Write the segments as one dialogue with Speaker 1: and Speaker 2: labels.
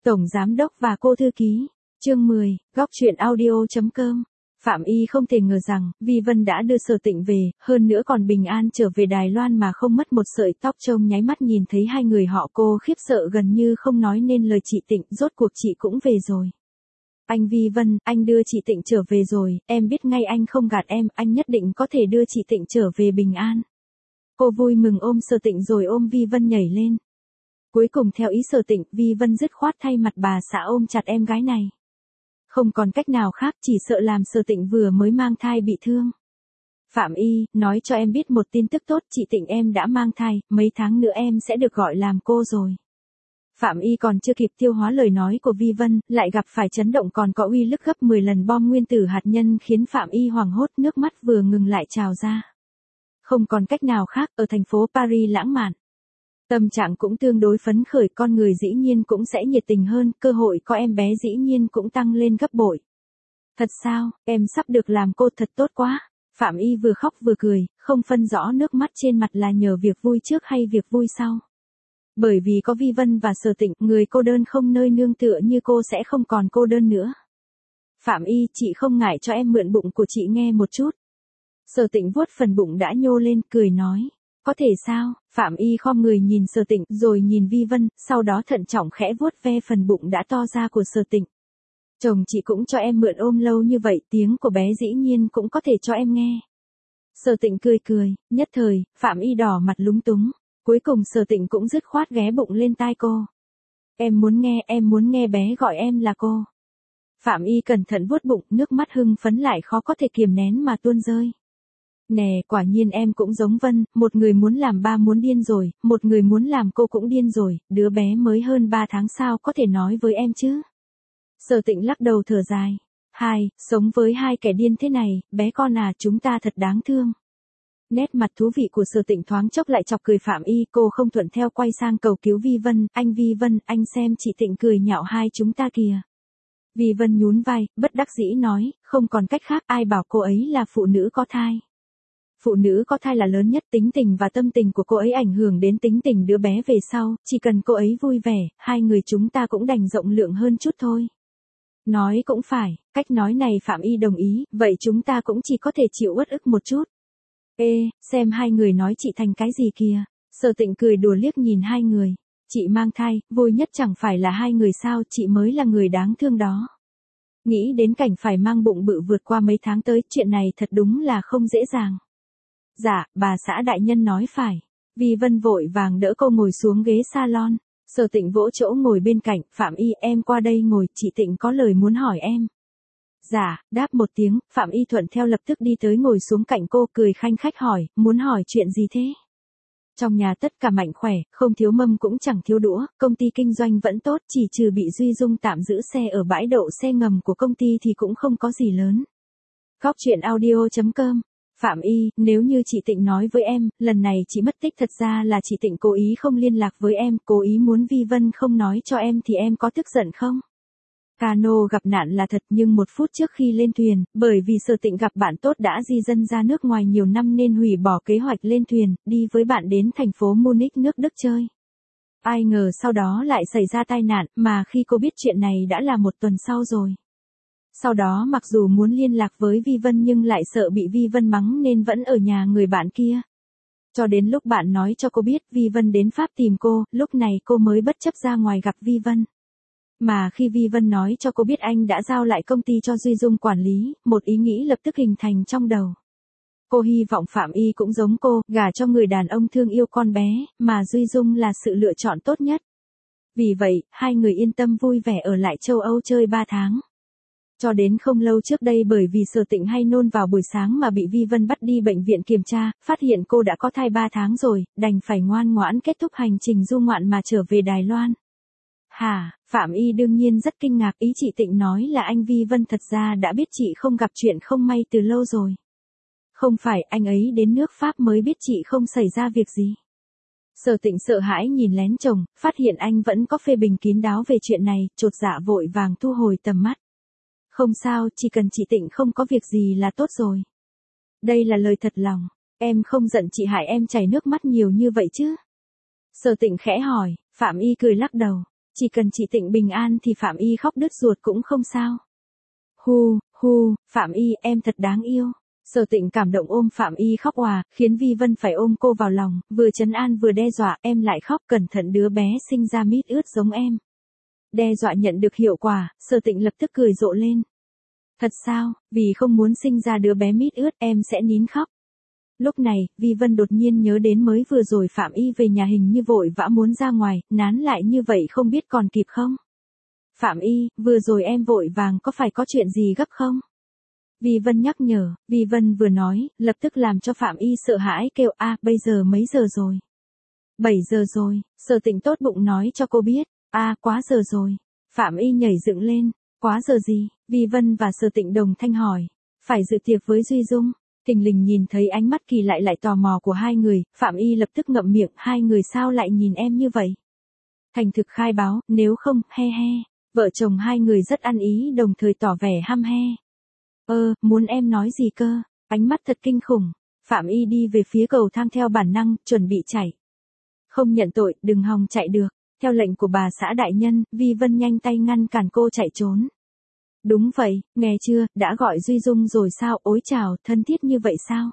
Speaker 1: Tổng Giám đốc và cô thư ký. Chương 10, góc chuyện audio.com. Phạm Y không thể ngờ rằng, Vi Vân đã đưa Sở Tịnh về, hơn nữa còn bình an trở về Đài Loan mà không mất một sợi tóc. Trông nháy mắt nhìn thấy hai người họ, cô khiếp sợ gần như không nói nên lời. Chị Tịnh, rốt cuộc chị cũng về rồi. Anh Vi Vân, anh đưa chị Tịnh trở về rồi, em biết ngay anh không gạt em, anh nhất định có thể đưa chị Tịnh trở về bình an. Cô vui mừng ôm Sở Tịnh rồi ôm Vi Vân nhảy lên. Cuối cùng theo ý Sở Tịnh, Vi Vân dứt khoát thay mặt bà xã ôm chặt em gái này. Không còn cách nào khác, chỉ sợ làm Sở Tịnh vừa mới mang thai bị thương. Phạm Y, nói cho em biết một tin tức tốt, chị Tịnh em đã mang thai, mấy tháng nữa em sẽ được gọi làm cô rồi. Phạm Y còn chưa kịp tiêu hóa lời nói của Vi Vân, lại gặp phải chấn động còn có uy lực gấp 10 lần bom nguyên tử hạt nhân khiến Phạm Y hoảng hốt, nước mắt vừa ngừng lại trào ra. Không còn cách nào khác, ở thành phố Paris lãng mạn. Tâm trạng cũng tương đối phấn khởi, con người dĩ nhiên cũng sẽ nhiệt tình hơn, cơ hội có em bé dĩ nhiên cũng tăng lên gấp bội. Thật sao, em sắp được làm cô, thật tốt quá. Phạm Y vừa khóc vừa cười, không phân rõ nước mắt trên mặt là nhờ việc vui trước hay việc vui sau. Bởi vì có Vi Vân và Sở Tịnh, người cô đơn không nơi nương tựa như cô sẽ không còn cô đơn nữa. Phạm Y, chị không ngại cho em mượn bụng của chị nghe một chút. Sở Tịnh vuốt phần bụng đã nhô lên, cười nói. Có thể sao? Phạm Y khom người nhìn Sở Tịnh, rồi nhìn Vi Vân, sau đó thận trọng khẽ vuốt ve phần bụng đã to ra của Sở Tịnh. Chồng chị cũng cho em mượn ôm lâu như vậy, tiếng của bé dĩ nhiên cũng có thể cho em nghe. Sở Tịnh cười cười, nhất thời, Phạm Y đỏ mặt lúng túng. Cuối cùng Sở Tịnh cũng dứt khoát ghé bụng lên tai cô. Em muốn nghe bé gọi em là cô. Phạm Y cẩn thận vuốt bụng, nước mắt hưng phấn lại khó có thể kiềm nén mà tuôn rơi. Nè, quả nhiên em cũng giống Vân, một người muốn làm ba muốn điên rồi, một người muốn làm cô cũng điên rồi, đứa bé mới hơn 3 tháng sao có thể nói với em chứ. Sở Tịnh lắc đầu thở dài. Sống với hai kẻ điên thế này, bé con à, chúng ta thật đáng thương. Nét mặt thú vị của Sở Tịnh thoáng chốc lại chọc cười Phạm Y, cô không thuận theo quay sang cầu cứu Vi Vân, anh Vi Vân, anh xem chị Tịnh cười nhạo hai chúng ta kìa. Vi Vân nhún vai, bất đắc dĩ nói, không còn cách khác, ai bảo cô ấy là phụ nữ có thai. Phụ nữ có thai là lớn nhất, tính tình và tâm tình của cô ấy ảnh hưởng đến tính tình đứa bé về sau, chỉ cần cô ấy vui vẻ, hai người chúng ta cũng đành rộng lượng hơn chút thôi. Nói cũng phải, cách nói này Phạm Y đồng ý, vậy chúng ta cũng chỉ có thể chịu uất ức một chút. Ê, xem hai người nói chị thành cái gì kìa. Sở Tịnh cười đùa liếc nhìn hai người. Chị mang thai, vui nhất chẳng phải là hai người sao, chị mới là người đáng thương đó. Nghĩ đến cảnh phải mang bụng bự vượt qua mấy tháng tới, chuyện này thật đúng là không dễ dàng. Dạ, bà xã đại nhân nói phải. Vi Vân vội vàng đỡ cô ngồi xuống ghế salon. Sở Tịnh vỗ chỗ ngồi bên cạnh, Phạm Y, em qua đây ngồi, chị Tịnh có lời muốn hỏi em. Dạ, đáp một tiếng, Phạm Y thuận theo lập tức đi tới ngồi xuống cạnh cô, cười khanh khách hỏi, muốn hỏi chuyện gì thế? Trong nhà tất cả mạnh khỏe, không thiếu mâm cũng chẳng thiếu đũa, công ty kinh doanh vẫn tốt, chỉ trừ bị Duy Dung tạm giữ xe ở bãi đậu xe ngầm của công ty thì cũng không có gì lớn. Góc chuyện audio.com. Phạm Y, nếu như chị Tịnh nói với em, lần này chị mất tích thật ra là chị Tịnh cố ý không liên lạc với em, cố ý muốn Vi Vân không nói cho em thì em có tức giận không? Cano gặp nạn là thật, nhưng một phút trước khi lên thuyền, bởi vì Sở Tịnh gặp bạn tốt đã di dân ra nước ngoài nhiều năm nên hủy bỏ kế hoạch lên thuyền, đi với bạn đến thành phố Munich nước Đức chơi. Ai ngờ sau đó lại xảy ra tai nạn, mà khi cô biết chuyện này đã là một tuần sau rồi. Sau đó mặc dù muốn liên lạc với Vi Vân nhưng lại sợ bị Vi Vân mắng nên vẫn ở nhà người bạn kia. Cho đến lúc bạn nói cho cô biết Vi Vân đến Pháp tìm cô, lúc này cô mới bất chấp ra ngoài gặp Vi Vân. Mà khi Vi Vân nói cho cô biết anh đã giao lại công ty cho Duy Dung quản lý, một ý nghĩ lập tức hình thành trong đầu. Cô hy vọng Phạm Y cũng giống cô, gả cho người đàn ông thương yêu con bé, mà Duy Dung là sự lựa chọn tốt nhất. Vì vậy, hai người yên tâm vui vẻ ở lại châu Âu chơi 3 tháng. Cho đến không lâu trước đây bởi vì Sở Tịnh hay nôn vào buổi sáng mà bị Vi Vân bắt đi bệnh viện kiểm tra, phát hiện cô đã có thai 3 tháng rồi, đành phải ngoan ngoãn kết thúc hành trình du ngoạn mà trở về Đài Loan. Hả, Phạm Y đương nhiên rất kinh ngạc, ý chị Tịnh nói là anh Vi Vân thật ra đã biết chị không gặp chuyện không may từ lâu rồi. Không phải, anh ấy đến nước Pháp mới biết chị không xảy ra việc gì. Sở Tịnh sợ hãi nhìn lén chồng, phát hiện anh vẫn có phê bình kín đáo về chuyện này, chột dạ vội vàng thu hồi tầm mắt. Không sao, chỉ cần chị Tịnh không có việc gì là tốt rồi. Đây là lời thật lòng, em không giận chị hại em chảy nước mắt nhiều như vậy chứ? Sở Tịnh khẽ hỏi, Phạm Y cười lắc đầu. Chỉ cần chị Tịnh bình an thì Phạm Y khóc đứt ruột cũng không sao. Phạm Y em thật đáng yêu. Sở Tịnh cảm động ôm Phạm Y khóc òa, khiến Vi Vân phải ôm cô vào lòng, vừa trấn an vừa đe dọa, em lại khóc, cẩn thận đứa bé sinh ra mít ướt giống em. Đe dọa nhận được hiệu quả, Sở Tịnh lập tức cười rộ lên. Thật sao, vì không muốn sinh ra đứa bé mít ướt em sẽ nín khóc. Lúc này, Vi Vân đột nhiên nhớ đến mới vừa rồi Phạm Y về nhà hình như vội vã muốn ra ngoài, nán lại như vậy không biết còn kịp không? Phạm Y, vừa rồi em vội vàng có phải có chuyện gì gấp không? Vi Vân nhắc nhở, Vi Vân vừa nói, lập tức làm cho Phạm Y sợ hãi kêu bây giờ mấy giờ rồi? 7 giờ rồi, Sở Tịnh tốt bụng nói cho cô biết, quá giờ rồi. Phạm Y nhảy dựng lên, quá giờ gì? Vi Vân và Sở Tịnh đồng thanh hỏi, phải dự tiệc với Duy Dung. Thình lình nhìn thấy ánh mắt kỳ lại tò mò của hai người, Phạm Y lập tức ngậm miệng, hai người sao lại nhìn em như vậy? Thành thực khai báo, nếu không, he. Vợ chồng hai người rất ăn ý đồng thời tỏ vẻ hăm he. Muốn em nói gì cơ? Ánh mắt thật kinh khủng. Phạm Y đi về phía cầu thang theo bản năng, chuẩn bị chạy. Không nhận tội, đừng hòng chạy được. Theo lệnh của bà xã đại nhân, Vi Vân nhanh tay ngăn cản cô chạy trốn. Đúng vậy, nghe chưa, đã gọi Duy Dung rồi sao, ối chào, thân thiết như vậy sao?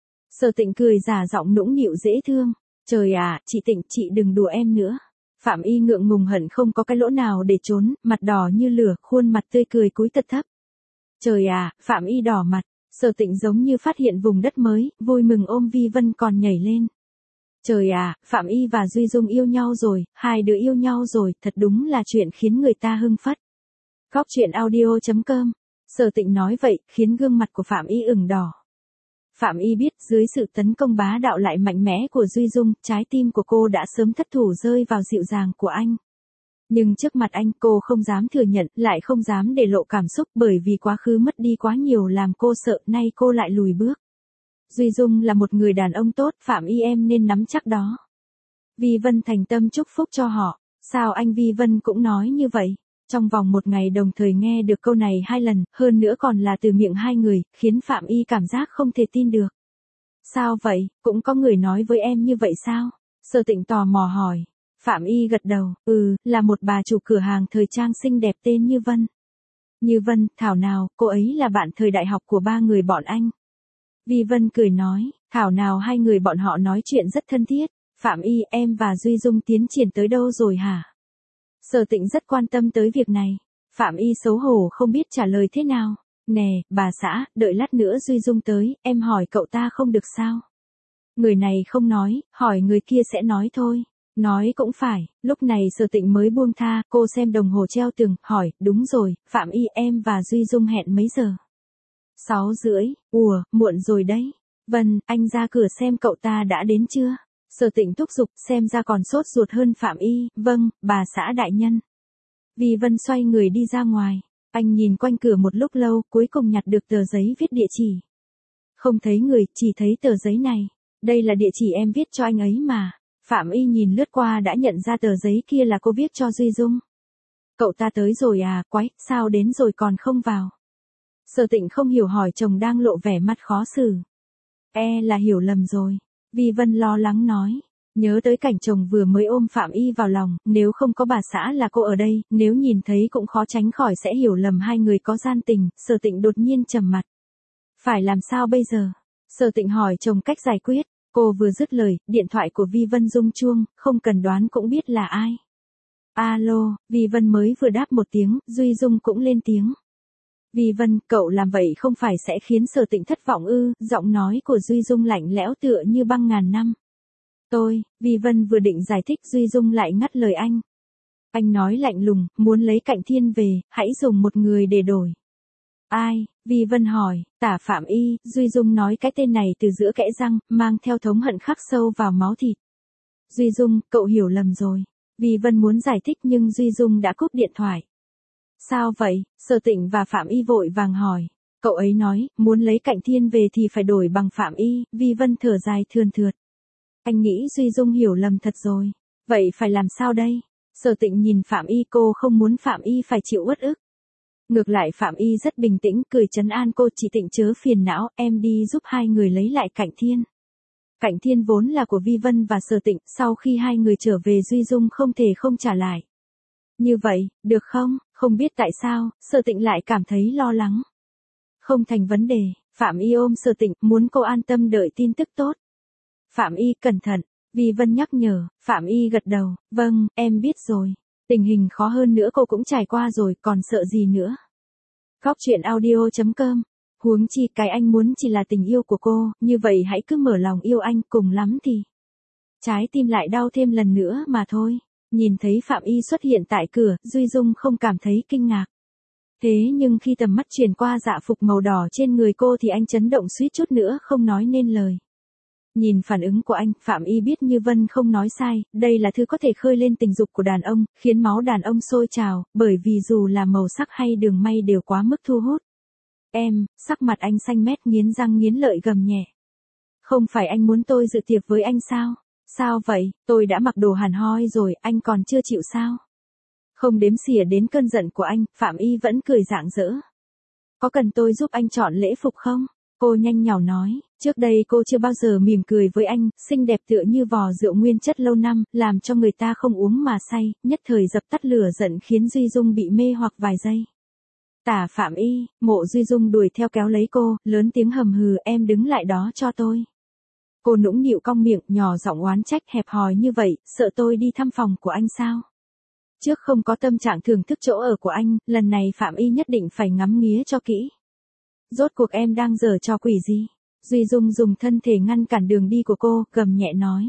Speaker 1: Sở Tịnh cười giả giọng nũng nịu dễ thương. Trời ạ, chị Tịnh, chị đừng đùa em nữa. Phạm Y ngượng ngùng hận không có cái lỗ nào để trốn, mặt đỏ như lửa, khuôn mặt tươi cười cúi thật thấp. Trời ạ, Phạm Y đỏ mặt, Sở Tịnh giống như phát hiện vùng đất mới, vui mừng ôm Vi Vân còn nhảy lên. Trời ạ, Phạm Y và Duy Dung yêu nhau rồi, hai đứa yêu nhau rồi, thật đúng là chuyện khiến người ta hưng phấn. Góc truyện audio.com. Sở Tịnh nói vậy, khiến gương mặt của Phạm Y ửng đỏ. Phạm Y biết, dưới sự tấn công bá đạo lại mạnh mẽ của Duy Dung, trái tim của cô đã sớm thất thủ rơi vào dịu dàng của anh. Nhưng trước mặt anh, cô không dám thừa nhận, lại không dám để lộ cảm xúc, bởi vì quá khứ mất đi quá nhiều làm cô sợ, nay cô lại lùi bước. Duy Dung là một người đàn ông tốt, Phạm Y em nên nắm chắc đó. Vi Vân thành tâm chúc phúc cho họ. Sao anh? Vi Vân cũng nói như vậy. Trong vòng một ngày đồng thời nghe được câu này 2 lần, hơn nữa còn là từ miệng hai người, khiến Phạm Y cảm giác không thể tin được. Sao vậy, cũng có người nói với em như vậy sao? Sở Tịnh tò mò hỏi. Phạm Y gật đầu, là một bà chủ cửa hàng thời trang xinh đẹp tên Như Vân. Như Vân, thảo nào, cô ấy là bạn thời đại học của 3 người bọn anh. Vi Vân cười nói, thảo nào hai người bọn họ nói chuyện rất thân thiết. Phạm Y, em và Duy Dung tiến triển tới đâu rồi hả? Sở Tịnh rất quan tâm tới việc này. Phạm Y xấu hổ không biết trả lời thế nào. Nè, bà xã, đợi lát nữa Duy Dung tới, em hỏi cậu ta không được sao? Người này không nói, hỏi người kia sẽ nói thôi. Nói cũng phải, lúc này Sở Tịnh mới buông tha, cô xem đồng hồ treo tường, hỏi, đúng rồi, Phạm Y em và Duy Dung hẹn mấy giờ? 6:30, muộn rồi đấy. Vân, anh ra cửa xem cậu ta đã đến chưa? Sở Tịnh thúc giục, xem ra còn sốt ruột hơn Phạm Y, vâng, bà xã đại nhân. Vi Vân xoay người đi ra ngoài, anh nhìn quanh cửa một lúc lâu, cuối cùng nhặt được tờ giấy viết địa chỉ. Không thấy người, chỉ thấy tờ giấy này. Đây là địa chỉ em viết cho anh ấy mà. Phạm Y nhìn lướt qua đã nhận ra tờ giấy kia là cô viết cho Duy Dung. Cậu ta tới rồi à, quái, sao đến rồi còn không vào? Sở Tịnh không hiểu hỏi chồng đang lộ vẻ mặt khó xử. Là hiểu lầm rồi. Vi Vân lo lắng nói. Nhớ tới cảnh chồng vừa mới ôm Phạm Y vào lòng, nếu không có bà xã là cô ở đây, nếu nhìn thấy cũng khó tránh khỏi sẽ hiểu lầm hai người có gian tình, Sở Tịnh đột nhiên trầm mặt. Phải làm sao bây giờ? Sở Tịnh hỏi chồng cách giải quyết, cô vừa dứt lời, điện thoại của Vi Vân rung chuông, không cần đoán cũng biết là ai. Alo, Vi Vân mới vừa đáp một tiếng, Duy Dung cũng lên tiếng. Vi Vân, cậu làm vậy không phải sẽ khiến Sở Tịnh thất vọng ư? Giọng nói của Duy Dung lạnh lẽo tựa như băng ngàn năm. Vi Vân vừa định giải thích Duy Dung lại ngắt lời anh. Anh nói lạnh lùng, muốn lấy Cạnh Thiên về, hãy dùng một người để đổi. Ai? Vi Vân hỏi, Tả Phạm Y, Duy Dung nói cái tên này từ giữa kẽ răng, mang theo thống hận khắc sâu vào máu thịt. Duy Dung, cậu hiểu lầm rồi. Vi Vân muốn giải thích nhưng Duy Dung đã cúp điện thoại. Sao vậy? Sở Tịnh và Phạm Y vội vàng hỏi. Cậu ấy nói, muốn lấy Cạnh Thiên về thì phải đổi bằng Phạm Y, Vi Vân thở dài thườn thượt. Anh nghĩ Duy Dung hiểu lầm thật rồi. Vậy phải làm sao đây? Sở Tịnh nhìn Phạm Y, cô không muốn Phạm Y phải chịu uất ức. Ngược lại Phạm Y rất bình tĩnh, cười trấn an cô, chị Tịnh chớ phiền não, em đi giúp hai người lấy lại Cạnh Thiên. Cạnh Thiên vốn là của Vi Vân và Sở Tịnh, sau khi hai người trở về Duy Dung không thể không trả lại. Như vậy, được không? Không biết tại sao, Sở Tịnh lại cảm thấy lo lắng. Không thành vấn đề, Phạm Y ôm Sở Tịnh, muốn cô an tâm đợi tin tức tốt. Phạm Y cẩn thận, Vi Vân nhắc nhở, Phạm Y gật đầu, vâng, em biết rồi. Tình hình khó hơn nữa cô cũng trải qua rồi, còn sợ gì nữa. Góc chuyện audio.com. Huống chi cái anh muốn chỉ là tình yêu của cô, như vậy hãy cứ mở lòng yêu anh, cùng lắm thì trái tim lại đau thêm lần nữa mà thôi. Nhìn thấy Phạm Y xuất hiện tại cửa, Duy Dung không cảm thấy kinh ngạc. Thế nhưng khi tầm mắt chuyển qua dạ phục màu đỏ trên người cô thì anh chấn động suýt chút nữa không nói nên lời. Nhìn phản ứng của anh, Phạm Y biết Như Vân không nói sai, đây là thứ có thể khơi lên tình dục của đàn ông, khiến máu đàn ông sôi trào, bởi vì dù là màu sắc hay đường may đều quá mức thu hút. Em, sắc mặt anh xanh mét nghiến răng nghiến lợi gầm nhẹ. Không phải anh muốn tôi dự tiệc với anh sao? Sao vậy, tôi đã mặc đồ hẳn hoi rồi, anh còn chưa chịu sao? Không đếm xỉa đến cơn giận của anh, Phạm Y vẫn cười rạng rỡ. Có cần tôi giúp anh chọn lễ phục không? Cô nhanh nhảu nói, trước đây cô chưa bao giờ mỉm cười với anh, xinh đẹp tựa như vò rượu nguyên chất lâu năm, làm cho người ta không uống mà say, nhất thời dập tắt lửa giận khiến Duy Dung bị mê hoặc vài giây. Tả Phạm Y, Mộ Duy Dung đuổi theo kéo lấy cô, lớn tiếng hầm hừ, em đứng lại đó cho tôi. Cô nũng nịu cong miệng, nhỏ giọng oán trách hẹp hòi như vậy, sợ tôi đi thăm phòng của anh sao? Trước không có tâm trạng thưởng thức chỗ ở của anh, lần này Phạm Y nhất định phải ngắm nghía cho kỹ. Rốt cuộc em đang giở trò quỷ gì? Duy Dung dùng thân thể ngăn cản đường đi của cô, gầm nhẹ nói.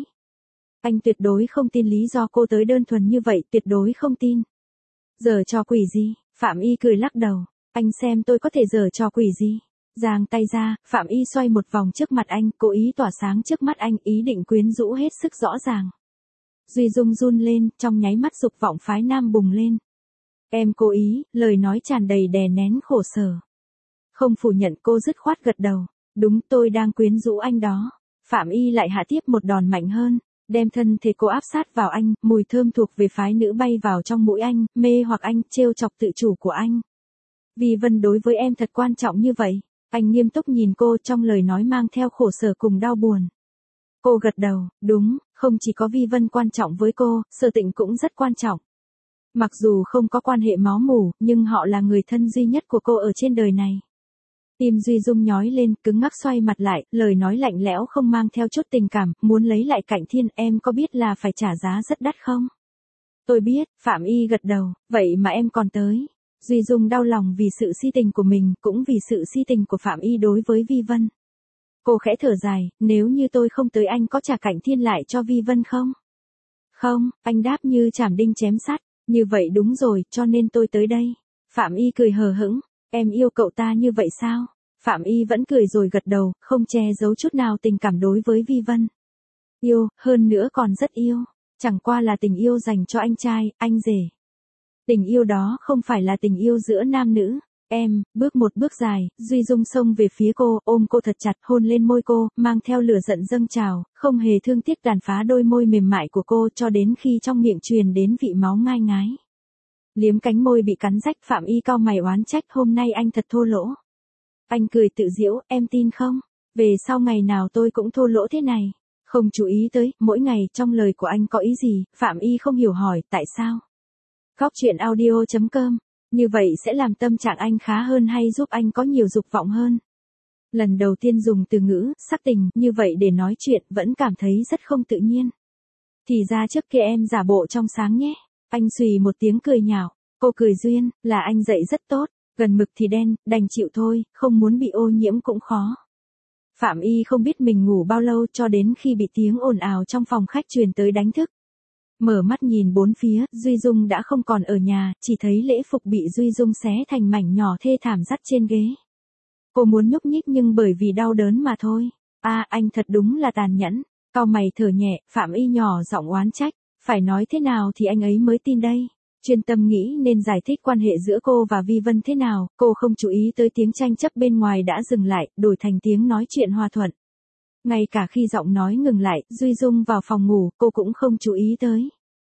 Speaker 1: Anh tuyệt đối không tin lý do cô tới đơn thuần như vậy, tuyệt đối không tin. Giở trò quỷ gì? Phạm Y cười lắc đầu. Anh xem tôi có thể giở trò quỷ gì? Giang tay ra, Phạm Y xoay một vòng trước mặt anh, cố ý tỏa sáng trước mắt anh, ý định quyến rũ hết sức rõ ràng. Duy Dung run lên, trong nháy mắt dục vọng phái nam bùng lên. Em cố ý, lời nói tràn đầy đè nén khổ sở. Không phủ nhận, cô dứt khoát gật đầu. Đúng, tôi đang quyến rũ anh đó. Phạm Y lại hạ tiếp một đòn mạnh hơn, đem thân thể cô áp sát vào anh, mùi thơm thuộc về phái nữ bay vào trong mũi anh, mê hoặc anh, trêu chọc tự chủ của anh. Vi Vân đối với em thật quan trọng như vậy. Anh nghiêm túc nhìn cô, trong lời nói mang theo khổ sở cùng đau buồn. Cô gật đầu, đúng, không chỉ có Vi Vân quan trọng với cô, Sở Tịnh cũng rất quan trọng. Mặc dù không có quan hệ máu mủ, nhưng họ là người thân duy nhất của cô ở trên đời này. Tim Duy Dung nhói lên, cứng ngắc xoay mặt lại, lời nói lạnh lẽo không mang theo chút tình cảm, muốn lấy lại Cạnh Thiên, em có biết là phải trả giá rất đắt không? Tôi biết, Phạm Y gật đầu, vậy mà em còn tới. Duy Dung đau lòng vì sự si tình của mình, cũng vì sự si tình của Phạm Y đối với Vi Vân. Cô khẽ thở dài, nếu như tôi không tới anh có trả Cạnh Thiên lại cho Vi Vân không? Không, anh đáp như chảm đinh chém sắt, như vậy đúng rồi, cho nên tôi tới đây. Phạm Y cười hờ hững, em yêu cậu ta như vậy sao? Phạm Y vẫn cười rồi gật đầu, không che giấu chút nào tình cảm đối với Vi Vân. Yêu, hơn nữa còn rất yêu, chẳng qua là tình yêu dành cho anh trai, anh rể. Tình yêu đó không phải là tình yêu giữa nam nữ. Em, bước một bước dài, Duy Dung xông về phía cô, ôm cô thật chặt, hôn lên môi cô, mang theo lửa giận dâng trào, không hề thương tiếc tàn phá đôi môi mềm mại của cô cho đến khi trong miệng truyền đến vị máu ngai ngái. Liếm cánh môi bị cắn rách, Phạm Y cau mày oán trách, hôm nay anh thật thô lỗ. Anh cười tự giễu, em tin không? Về sau ngày nào tôi cũng thô lỗ thế này. Không chú ý tới, mỗi ngày trong lời của anh có ý gì, Phạm Y không hiểu hỏi, tại sao? Góc chuyện audio.com. Như vậy sẽ làm tâm trạng anh khá hơn hay giúp anh có nhiều dục vọng hơn? Lần đầu tiên dùng từ ngữ, sắc tình, như vậy để nói chuyện, vẫn cảm thấy rất không tự nhiên. Thì ra trước kia em giả bộ trong sáng nhé. Anh xùy một tiếng cười nhạo. Cô cười duyên, là anh dạy rất tốt, gần mực thì đen, đành chịu thôi, không muốn bị ô nhiễm cũng khó. Phạm Y không biết mình ngủ bao lâu cho đến khi bị tiếng ồn ào trong phòng khách truyền tới đánh thức. Mở mắt nhìn bốn phía, Duy Dung đã không còn ở nhà, chỉ thấy lễ phục bị Duy Dung xé thành mảnh nhỏ thê thảm dắt trên ghế. Cô muốn nhúc nhích nhưng bởi vì đau đớn mà thôi. Anh thật đúng là tàn nhẫn. Cau mày thở nhẹ, Phạm Y nhỏ giọng oán trách. Phải nói thế nào thì anh ấy mới tin đây. Chuyên tâm nghĩ nên giải thích quan hệ giữa cô và Vi Vân thế nào, cô không chú ý tới tiếng tranh chấp bên ngoài đã dừng lại, đổi thành tiếng nói chuyện hòa thuận. Ngay cả khi giọng nói ngừng lại, Duy Dung vào phòng ngủ, cô cũng không chú ý tới.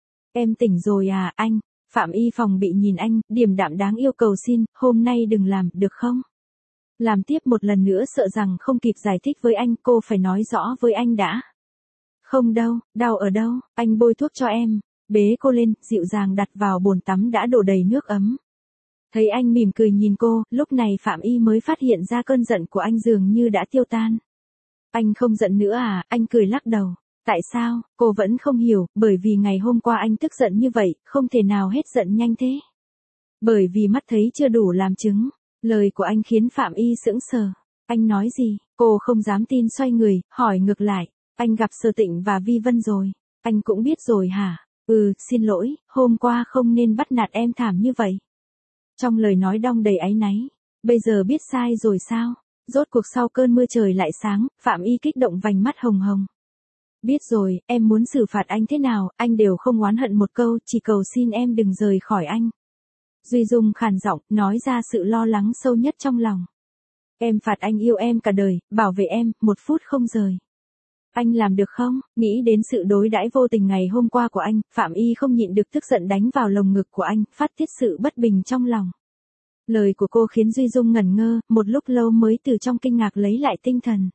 Speaker 1: Em tỉnh rồi à, anh? Phạm Y phòng bị nhìn anh, điềm đạm đáng yêu cầu xin, hôm nay đừng làm, được không? Làm tiếp một lần nữa sợ rằng không kịp giải thích với anh, cô phải nói rõ với anh đã. Không đâu, đau ở đâu, anh bôi thuốc cho em. bế cô lên, dịu dàng đặt vào bồn tắm đã đổ đầy nước ấm. Thấy anh mỉm cười nhìn cô, lúc này Phạm Y mới phát hiện ra cơn giận của anh dường như đã tiêu tan. Anh không giận nữa à, anh cười lắc đầu. Tại sao, cô vẫn không hiểu, bởi vì ngày hôm qua anh tức giận như vậy, không thể nào hết giận nhanh thế. Bởi vì mắt thấy chưa đủ làm chứng. Lời của anh khiến Phạm Y sững sờ. Anh nói gì, cô không dám tin xoay người, hỏi ngược lại. Anh gặp Sở Tịnh và Vi Vân rồi. Anh cũng biết rồi hả? Xin lỗi, hôm qua không nên bắt nạt em thảm như vậy. Trong lời nói đong đầy áy náy. Bây giờ biết sai rồi sao? Rốt cuộc sau cơn mưa trời lại sáng, Phạm Y kích động vành mắt hồng hồng. Biết rồi, em muốn xử phạt anh thế nào, anh đều không oán hận một câu, chỉ cầu xin em đừng rời khỏi anh. Duy Dung khàn giọng, nói ra sự lo lắng sâu nhất trong lòng. Em phạt anh yêu em cả đời, bảo vệ em, 1 phút không rời. Anh làm được không? Nghĩ đến sự đối đãi vô tình ngày hôm qua của anh, Phạm Y không nhịn được tức giận đánh vào lồng ngực của anh, phát tiết sự bất bình trong lòng. Lời của cô khiến Duy Dung ngẩn ngơ, một lúc lâu mới từ trong kinh ngạc lấy lại tinh thần.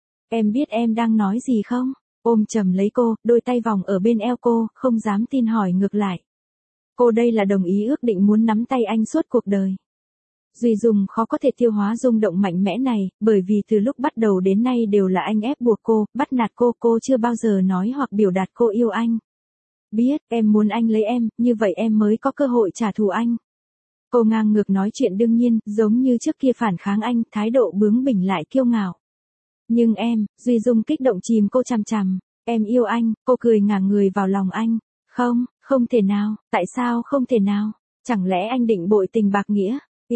Speaker 1: Em biết em đang nói gì không? Ôm chầm lấy cô, đôi tay vòng ở bên eo cô, không dám tin hỏi ngược lại. Cô đây là đồng ý ước định muốn nắm tay anh suốt cuộc đời. Duy Dung khó có thể tiêu hóa rung động mạnh mẽ này, bởi vì từ lúc bắt đầu đến nay đều là anh ép buộc cô, bắt nạt cô chưa bao giờ nói hoặc biểu đạt cô yêu anh. Biết, em muốn anh lấy em, như vậy em mới có cơ hội trả thù anh. Cô ngang ngược nói chuyện đương nhiên, giống như trước kia phản kháng anh, thái độ bướng bỉnh lại kiêu ngạo. Nhưng em, Duy Dung kích động chìm cô chằm chằm, em yêu anh, cô cười ngả người vào lòng anh. Không thể nào, tại sao không thể nào, chẳng lẽ anh định bội tình bạc nghĩa?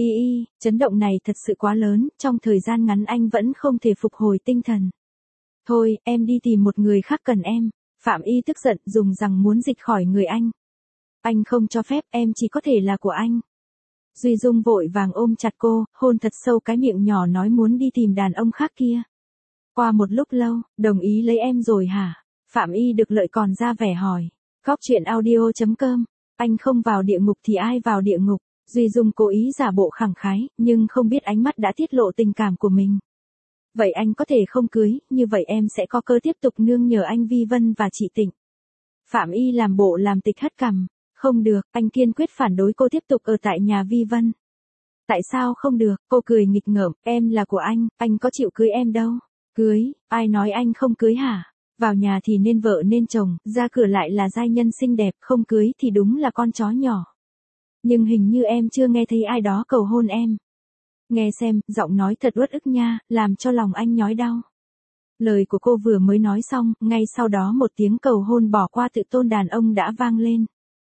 Speaker 1: Chấn động này thật sự quá lớn, trong thời gian ngắn anh vẫn không thể phục hồi tinh thần. Thôi, em đi tìm một người khác cần em. Phạm Y tức giận, dùng rằng muốn dịch khỏi người anh. Anh không cho phép, em chỉ có thể là của anh. Duy Dung vội vàng ôm chặt cô, hôn thật sâu cái miệng nhỏ nói muốn đi tìm đàn ông khác kia. Qua một lúc lâu, đồng ý lấy em rồi hả? Phạm Y được lợi còn ra vẻ hỏi. Góc truyện audio.com, anh không vào địa ngục thì ai vào địa ngục? Duy Dung cố ý giả bộ khẳng khái, nhưng không biết ánh mắt đã tiết lộ tình cảm của mình. Vậy anh có thể không cưới, như vậy em sẽ có cơ tiếp tục nương nhờ anh Vi Vân và chị Tịnh. Phạm Y làm bộ làm tịch hất cằm. Không được, anh kiên quyết phản đối cô tiếp tục ở tại nhà Vi Vân. Tại sao không được? Cô cười nghịch ngợm, em là của anh có chịu cưới em đâu. Cưới, ai nói anh không cưới hả? Vào nhà thì nên vợ nên chồng, ra cửa lại là giai nhân xinh đẹp, không cưới thì đúng là con chó nhỏ. Nhưng hình như em chưa nghe thấy ai đó cầu hôn em. Nghe xem, giọng nói thật uất ức nha, làm cho lòng anh nhói đau. Lời của cô vừa mới nói xong, ngay sau đó một tiếng cầu hôn bỏ qua tự tôn đàn ông đã vang lên.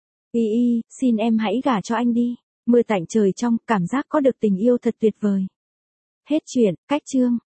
Speaker 1: Xin em hãy gả cho anh đi. Mưa tạnh trời trong, cảm giác có được tình yêu thật tuyệt vời. Hết chuyện, cách chương.